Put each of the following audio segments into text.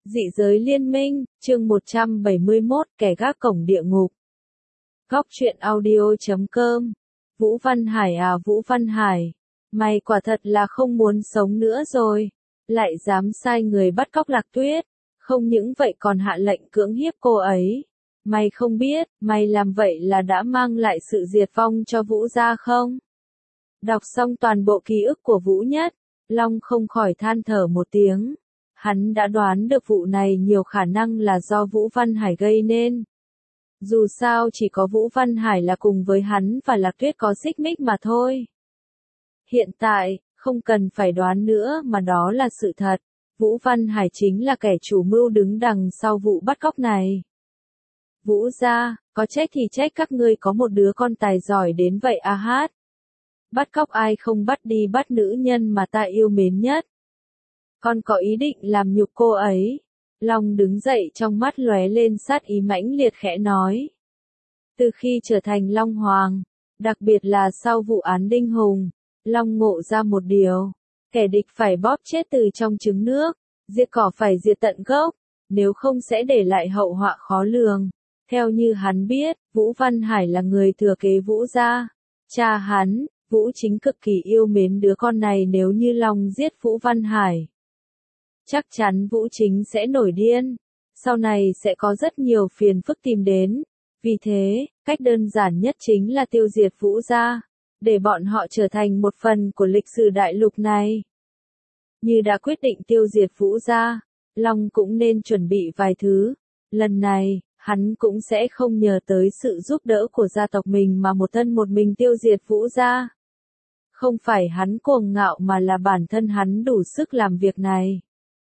Dị giới liên minh, chương 171, kẻ gác cổng địa ngục. Góc truyện audio.com. Vũ Văn Hải à, Vũ Văn Hải, mày quả thật là không muốn sống nữa rồi. Lại dám sai người bắt cóc Lạc Tuyết. Không những vậy còn hạ lệnh cưỡng hiếp cô ấy. Mày không biết, mày làm vậy là đã mang lại sự diệt vong cho Vũ gia không? Đọc xong toàn bộ ký ức của Vũ Nhất, Long không khỏi than thở một tiếng. Hắn đã đoán được vụ này nhiều khả năng là do Vũ Văn Hải gây nên. Dù sao chỉ có Vũ Văn Hải là cùng với hắn và Lạc Tuyết có xích mích mà thôi. Hiện tại, không cần phải đoán nữa mà đó là sự thật. Vũ Văn Hải chính là kẻ chủ mưu đứng đằng sau vụ bắt cóc này. Vũ gia, có trách thì trách các ngươi có một đứa con tài giỏi đến vậy à hát. Bắt cóc ai không bắt đi bắt nữ nhân mà ta yêu mến nhất. Con có ý định làm nhục cô ấy. Long đứng dậy trong mắt lóe lên sát ý mãnh liệt khẽ nói. Từ khi trở thành Long Hoàng, đặc biệt là sau vụ án Đinh Hùng, Long ngộ ra một điều. Kẻ địch phải bóp chết từ trong trứng nước, diệt cỏ phải diệt tận gốc, nếu không sẽ để lại hậu họa khó lường. Theo như hắn biết, Vũ Văn Hải là người thừa kế Vũ gia. Cha hắn, Vũ Chính cực kỳ yêu mến đứa con này, nếu như Long giết Vũ Văn Hải. Chắc chắn Vũ Chính sẽ nổi điên, sau này sẽ có rất nhiều phiền phức tìm đến. Vì thế, cách đơn giản nhất chính là tiêu diệt Vũ gia, để bọn họ trở thành một phần của lịch sử đại lục này. Như đã quyết định tiêu diệt Vũ gia, Long cũng nên chuẩn bị vài thứ. Lần này, hắn cũng sẽ không nhờ tới sự giúp đỡ của gia tộc mình mà một thân một mình tiêu diệt Vũ gia. Không phải hắn cuồng ngạo mà là bản thân hắn đủ sức làm việc này.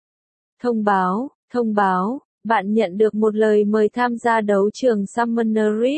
Thông báo, bạn nhận được một lời mời tham gia đấu trường Summoner Rift.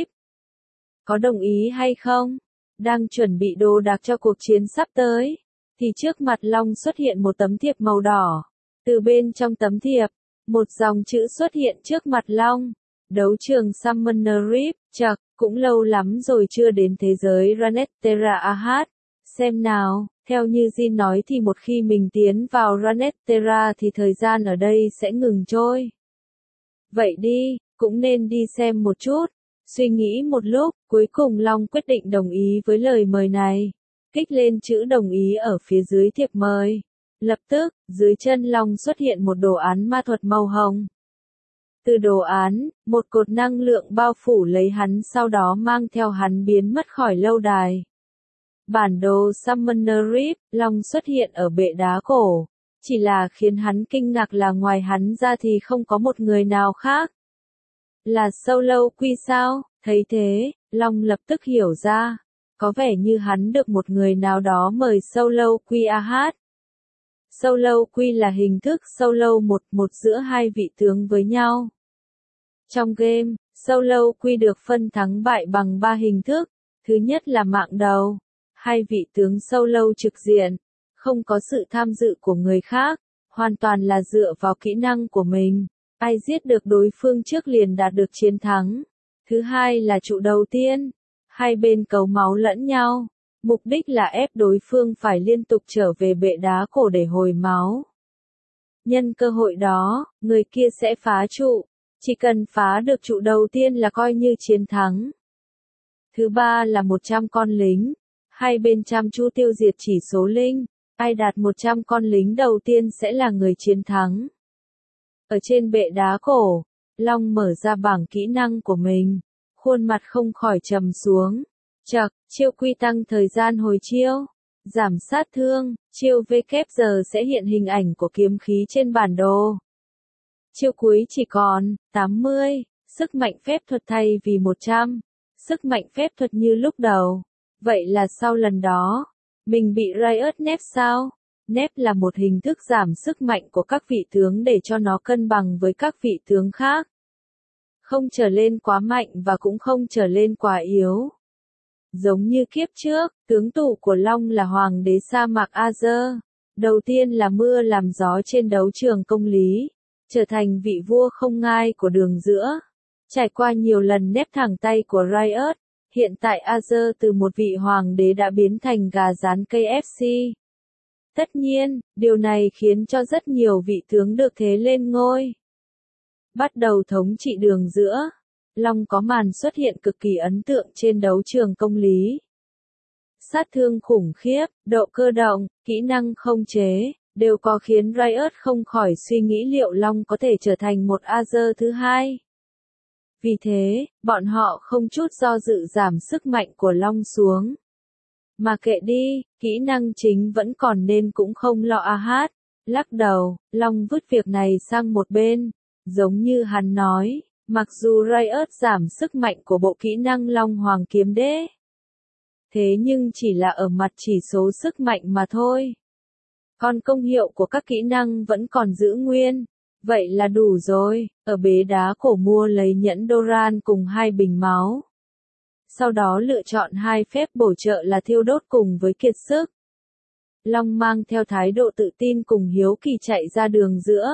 Có đồng ý hay không? Đang chuẩn bị đồ đạc cho cuộc chiến sắp tới, thì trước mặt Long xuất hiện một tấm thiệp màu đỏ. Từ bên trong tấm thiệp, một dòng chữ xuất hiện trước mặt Long. Đấu trường Summoner Rift, chậc, cũng lâu lắm rồi chưa đến thế giới Runeterra Ahad. Xem nào, theo như Jin nói thì một khi mình tiến vào Runeterra thì thời gian ở đây sẽ ngừng trôi. Vậy đi, cũng nên đi xem một chút. Suy nghĩ một lúc, cuối cùng Long quyết định đồng ý với lời mời này. Kích lên chữ đồng ý ở phía dưới thiệp mời. Lập tức, dưới chân Long xuất hiện một đồ án ma thuật màu hồng. Từ đồ án, một cột năng lượng bao phủ lấy hắn, sau đó mang theo hắn biến mất khỏi lâu đài. Bản đồ Summoner Rift, Long xuất hiện ở bệ đá cổ. Chỉ là khiến hắn kinh ngạc là ngoài hắn ra thì không có một người nào khác. Là Solo Quy sao? Thấy thế, Long lập tức hiểu ra. Có vẻ như hắn được một người nào đó mời Solo Quy hát. Solo Quy là hình thức solo một giữa hai vị tướng với nhau. Trong game, Solo Quy được phân thắng bại bằng 3 hình thức. Thứ nhất là mạng đầu. Hai vị tướng solo trực diện, không có sự tham dự của người khác, hoàn toàn là dựa vào kỹ năng của mình. Ai giết được đối phương trước liền đạt được chiến thắng. Thứ hai là trụ đầu tiên. Hai bên cấu máu lẫn nhau. Mục đích là ép đối phương phải liên tục trở về bệ đá cổ để hồi máu. Nhân cơ hội đó, người kia sẽ phá trụ. Chỉ cần phá được trụ đầu tiên là coi như chiến thắng. Thứ ba là 100 con lính. Hai bên chăm chú tiêu diệt chỉ số linh. Ai đạt 100 con lính đầu tiên sẽ là người chiến thắng. Ở trên bệ đá cổ, Long mở ra bảng kỹ năng của mình. Khuôn mặt không khỏi trầm xuống. Chậc, chiêu quy tăng thời gian hồi chiêu. Giảm sát thương, chiêu V giờ sẽ hiện hình ảnh của kiếm khí trên bản đồ. Chiêu cuối chỉ còn 80, sức mạnh phép thuật thay vì 100. Sức mạnh phép thuật như lúc đầu. Vậy là sau lần đó, mình bị Riot nép sao? Nép là một hình thức giảm sức mạnh của các vị tướng để cho nó cân bằng với các vị tướng khác. Không trở lên quá mạnh và cũng không trở lên quá yếu. Giống như kiếp trước, tướng tụ của Long là Hoàng đế sa mạc Azure. Đầu tiên là mưa làm gió trên đấu trường công lý, trở thành vị vua không ngai của đường giữa. Trải qua nhiều lần nép thẳng tay của Riot, hiện tại Azure từ một vị hoàng đế đã biến thành gà rán KFC. Tất nhiên, điều này khiến cho rất nhiều vị tướng được thế lên ngôi. bắt đầu thống trị đường giữa. Long có màn xuất hiện cực kỳ ấn tượng trên đấu trường công lý. Sát thương khủng khiếp, độ cơ động, kỹ năng không chế, đều có khiến Riot không khỏi suy nghĩ liệu Long có thể trở thành một Azer thứ hai. Vì thế, bọn họ không chút do dự giảm sức mạnh của Long xuống. Mà kệ đi, kỹ năng chính vẫn còn nên cũng không lo hát. Lắc đầu, Long vứt việc này sang một bên. Giống như hắn nói, mặc dù Riot giảm sức mạnh của bộ kỹ năng Long Hoàng Kiếm Đế. Thế nhưng chỉ là ở mặt chỉ số sức mạnh mà thôi. Còn công hiệu của các kỹ năng vẫn còn giữ nguyên. Vậy là đủ rồi, ở bế đá cổ mua lấy nhẫn Doran cùng 2 bình máu. Sau đó lựa chọn 2 phép bổ trợ là thiêu đốt cùng với kiệt sức. Long mang theo thái độ tự tin cùng hiếu kỳ chạy ra đường giữa.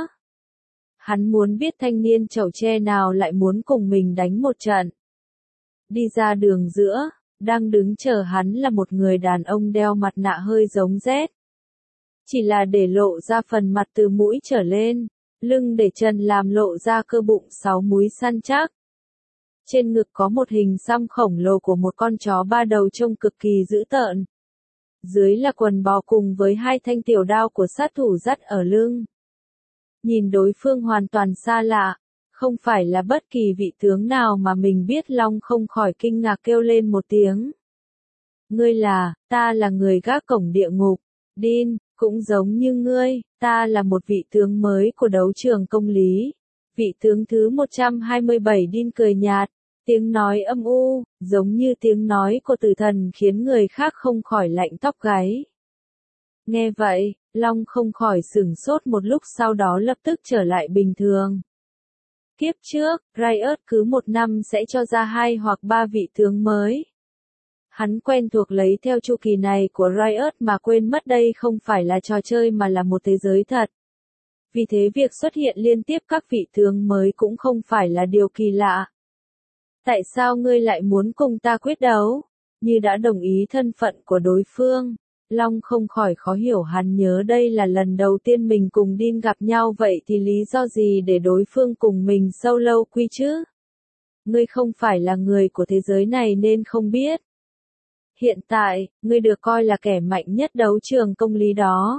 Hắn muốn biết thanh niên chầu tre nào lại muốn cùng mình đánh một trận. Đi ra đường giữa, đang đứng chờ hắn là một người đàn ông đeo mặt nạ hơi giống Z. Chỉ là để lộ ra phần mặt từ mũi trở lên, lưng để trần làm lộ ra cơ bụng 6 múi săn chắc. Trên ngực có một hình xăm khổng lồ của một con chó 3 đầu trông cực kỳ dữ tợn. Dưới là quần bò cùng với 2 thanh tiểu đao của sát thủ dắt ở lưng. Nhìn đối phương hoàn toàn xa lạ, không phải là bất kỳ vị tướng nào mà mình biết. Long không khỏi kinh ngạc kêu lên một tiếng. Ngươi là, ta là người gác cổng địa ngục. Dean, cũng giống như ngươi, ta là một vị tướng mới của đấu trường công lý. Vị tướng thứ 127 Dean cười nhạt, tiếng nói âm u, giống như tiếng nói của tử thần khiến người khác không khỏi lạnh tóc gáy. Nghe vậy, Long không khỏi sửng sốt một lúc, sau đó lập tức trở lại bình thường. Kiếp trước, Riot cứ 1 năm sẽ cho ra 2 hoặc 3 vị tướng mới. Hắn quen thuộc lấy theo chu kỳ này của Riot mà quên mất đây không phải là trò chơi mà là một thế giới thật. Vì thế việc xuất hiện liên tiếp các vị tướng mới cũng không phải là điều kỳ lạ. Tại sao ngươi lại muốn cùng ta quyết đấu? Như đã đồng ý thân phận của đối phương, Long không khỏi khó hiểu, hắn nhớ đây là lần đầu tiên mình cùng Dean gặp nhau, vậy thì lý do gì để đối phương cùng mình solo quy chứ? Ngươi không phải là người của thế giới này nên không biết. Hiện tại, ngươi được coi là kẻ mạnh nhất đấu trường công lý đó.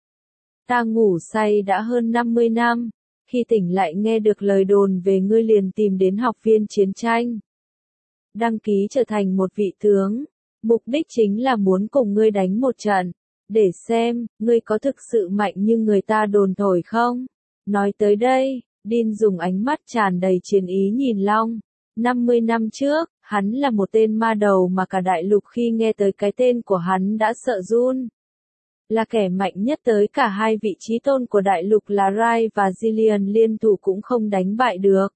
Ta ngủ say đã hơn 50 năm, khi tỉnh lại nghe được lời đồn về ngươi liền tìm đến học viên chiến tranh. Đăng ký trở thành một vị tướng, mục đích chính là muốn cùng ngươi đánh một trận, để xem, ngươi có thực sự mạnh như người ta đồn thổi không? Nói tới đây, Dean dùng ánh mắt tràn đầy chiến ý nhìn Long. 50 năm trước, hắn là một tên ma đầu mà cả đại lục khi nghe tới cái tên của hắn đã sợ run. Là kẻ mạnh nhất tới cả 2 vị chí tôn của đại lục là Rai và Jillian liên thủ cũng không đánh bại được.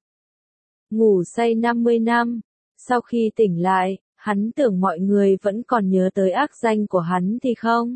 Ngủ say 50 năm, sau khi tỉnh lại, hắn tưởng mọi người vẫn còn nhớ tới ác danh của hắn thì không.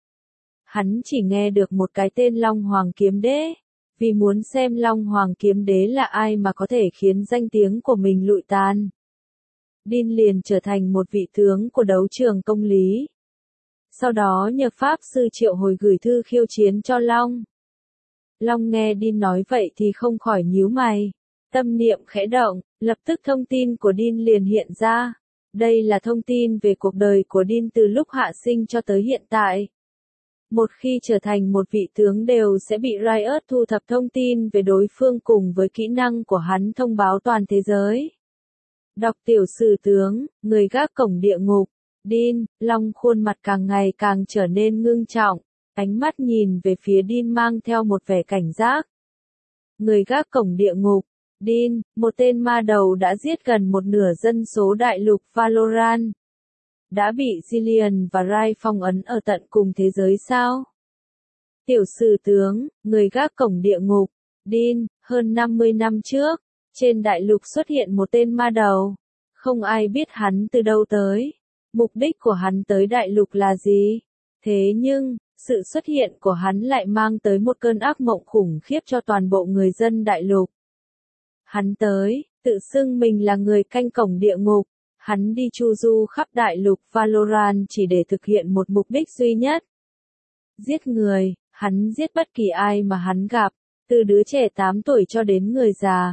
Hắn chỉ nghe được một cái tên Long Hoàng Kiếm Đế, vì muốn xem Long Hoàng Kiếm Đế là ai mà có thể khiến danh tiếng của mình lụi tàn. Dean liền trở thành một vị tướng của đấu trường công lý. Sau đó nhờ Pháp sư triệu hồi gửi thư khiêu chiến cho Long. Long nghe Dean nói vậy thì không khỏi nhíu mày. Tâm niệm khẽ động, lập tức thông tin của Dean liền hiện ra. Đây là thông tin về cuộc đời của Dean từ lúc hạ sinh cho tới hiện tại. Một khi trở thành một vị tướng đều sẽ bị Riot thu thập thông tin về đối phương cùng với kỹ năng của hắn thông báo toàn thế giới. Đọc tiểu sử tướng, người gác cổng địa ngục. Dean, Long khuôn mặt càng ngày càng trở nên ngưng trọng, ánh mắt nhìn về phía Dean mang theo một vẻ cảnh giác. Người gác cổng địa ngục. Dean, một tên ma đầu đã giết gần một nửa dân số đại lục Valorant. Đã bị Jillian và Rai phong ấn ở tận cùng thế giới sao? Tiểu sử tướng, người gác cổng địa ngục. Dean, hơn 50 năm trước, trên đại lục xuất hiện một tên ma đầu. Không ai biết hắn từ đâu tới. Mục đích của hắn tới đại lục là gì? Thế nhưng, sự xuất hiện của hắn lại mang tới một cơn ác mộng khủng khiếp cho toàn bộ người dân đại lục. Hắn tới, tự xưng mình là người canh cổng địa ngục. Hắn đi chu du khắp đại lục Valorant chỉ để thực hiện một mục đích duy nhất. Giết người, hắn giết bất kỳ ai mà hắn gặp, từ đứa trẻ 8 tuổi cho đến người già,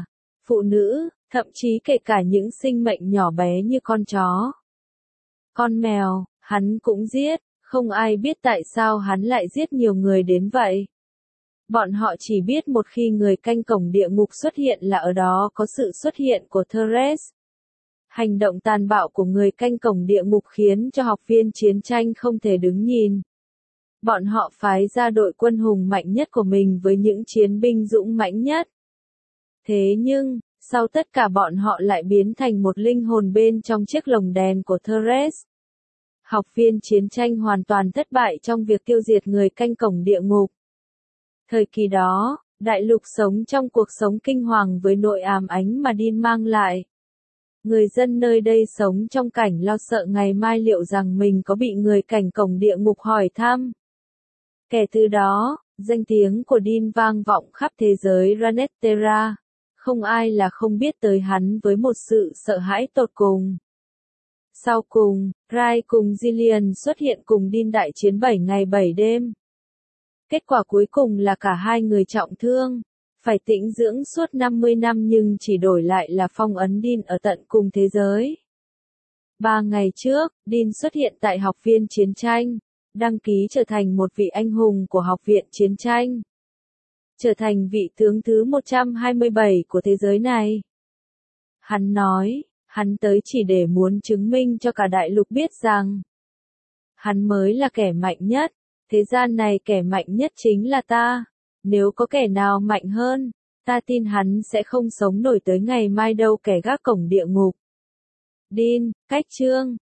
phụ nữ, thậm chí kể cả những sinh mệnh nhỏ bé như con chó, con mèo, hắn cũng giết, không ai biết tại sao hắn lại giết nhiều người đến vậy. Bọn họ chỉ biết một khi người canh cổng địa ngục xuất hiện là ở đó có sự xuất hiện của Thérèse. Hành động tàn bạo của người canh cổng địa ngục khiến cho học viên chiến tranh không thể đứng nhìn. Bọn họ phái ra đội quân hùng mạnh nhất của mình với những chiến binh dũng mãnh nhất. Thế nhưng, sau tất cả bọn họ lại biến thành một linh hồn bên trong chiếc lồng đèn của Thérèse. Học viên chiến tranh hoàn toàn thất bại trong việc tiêu diệt người canh cổng địa ngục. Thời kỳ đó, đại lục sống trong cuộc sống kinh hoàng với nỗi ám ảnh mà Dean mang lại. Người dân nơi đây sống trong cảnh lo sợ ngày mai liệu rằng mình có bị người canh cổng địa ngục hỏi thăm. Kể từ đó, danh tiếng của Dean vang vọng khắp thế giới Runeterra. Không ai là không biết tới hắn với một sự sợ hãi tột cùng. Sau cùng, Rai cùng Jillian xuất hiện cùng Dean đại chiến 7 ngày 7 đêm. Kết quả cuối cùng là cả hai người trọng thương, phải tĩnh dưỡng suốt 50 năm nhưng chỉ đổi lại là phong ấn Dean ở tận cùng thế giới. 3 ngày trước, Dean xuất hiện tại học viên chiến tranh, đăng ký trở thành một vị anh hùng của học viện chiến tranh. Trở thành vị tướng thứ 127 của thế giới này. Hắn nói, hắn tới chỉ để muốn chứng minh cho cả đại lục biết rằng hắn mới là kẻ mạnh nhất, thế gian này kẻ mạnh nhất chính là ta. Nếu có kẻ nào mạnh hơn, ta tin hắn sẽ không sống nổi tới ngày mai đâu. Kẻ gác cổng địa ngục. Dean, cách chương